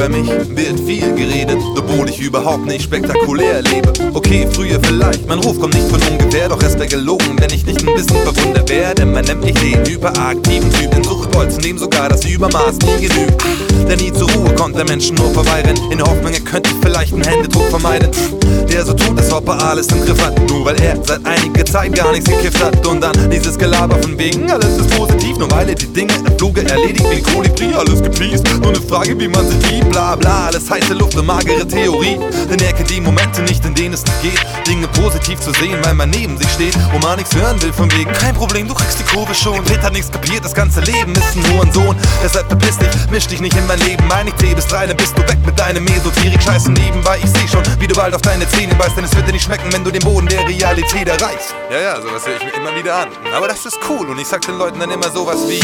Über mich wird viel geredet, obwohl ich überhaupt nicht spektakulär lebe. Okay, früher vielleicht, mein Ruf kommt nicht von ungefähr, doch es wäre gelogen, wenn ich nicht ein bisschen verwundert wäre. Denn man nennt mich den hyperaktiven Typ, den Suchtvoll zu nehmen, sogar das Übermaß nie genügt. Der nie zur Ruhe kommt, der Menschen nur vorbeirennt, in der Hoffnung, er könnte vielleicht einen Händedruck vermeiden. Der so tut, als ob er alles im Griff hat, nur weil er seit einiger Zeit gar nichts gekifft hat. Und dann dieses Gelaber von wegen, alles ist positiv, nur weil er die Dinge im Fluge erledigt wie ein Kolibri, alles gepleased. Nur eine Frage, wie man sich liebt, bla bla, alles heiße Luft und magere Theorie. Denn er kennt die Momente nicht, in denen es nicht geht, Dinge positiv zu sehen, weil man neben sich steht und man nichts hören will von wegen, kein Problem, du kriegst die Kurve schon. Pitt hat nichts kapiert, das ganze Leben ist ein Hurensohn. Deshalb verpiss dich, misch dich nicht in mein Leben ein. Ich zähl bis 3, dann bist du weg mit deinem Esoterik. Scheiße nebenbei, ich seh schon, wie du bald auf deine Zähne beißt, denn es wird dir nicht schmecken, wenn du den Boden der Realität erreichst. Ja, sowas höre ich mir immer wieder an. Aber das ist cool und ich sag den Leuten dann immer sowas wie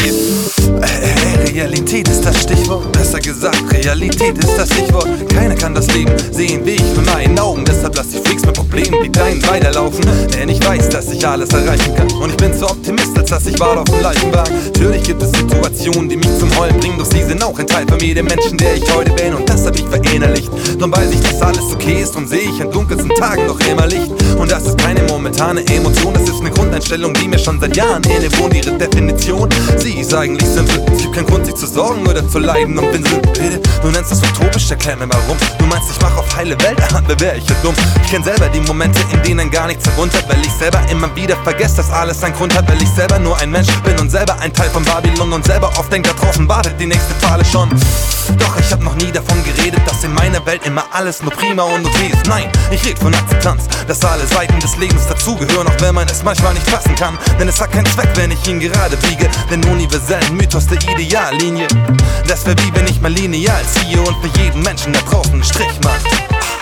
Realität ist das Stichwort. Besser gesagt, Realität ist das Stichwort. Keiner kann das Leben sehen wie ich mit meinen Augen. Deshalb lass die Freaks mit Problemen wie deinen weiterlaufen. Denn ich weiß, dass ich alles erreichen kann. Und ich bin so Optimist, als dass ich warte auf dem Leichenwagen. Natürlich gibt es Situationen, die mich zum Heulen bringen. Doch sie sind auch ein Teil von mir, der Menschen, der ich heute bin. Und das hab ich verinnerlicht. Darum weiß ich, dass alles okay ist. Und sehe ich an dunkelsten Tagen noch immer Licht. Und das ist keine momentane Emotion. Das ist eine Grundeinstellung, die mir schon seit Jahren innewohnt. Ihre Definition, sie ist eigentlich simpel. Es gibt keinen Grund, sich zu sorgen oder zu leiden. Und wenn sie bitte, du nennst das utopisch, erklär mir warum. Du meinst, ich mach auf heile Welt, da wär ich ja dumm. Ich kenn selber die Momente, in denen gar nichts herunter, weil ich selber immer wieder vergesse, dass alles einen Grund hat, weil ich selber nur ein Mensch bin und selber ein Teil von Babylon und selber oft denkt, da draußen wartet die nächste Falle schon. Doch ich hab noch nie davon geredet, dass in meiner Welt immer alles nur prima und okay ist. Nein, ich red von Akzeptanz, dass alle Seiten des Lebens dazugehören, auch wenn man es manchmal nicht fassen kann. Denn es hat keinen Zweck, wenn ich ihn gerade biege, den universellen Mythos der Ideallinie. Das wär wie wenn ich mal lineal ziehe und für jeden Menschen da draußen einen Strich macht.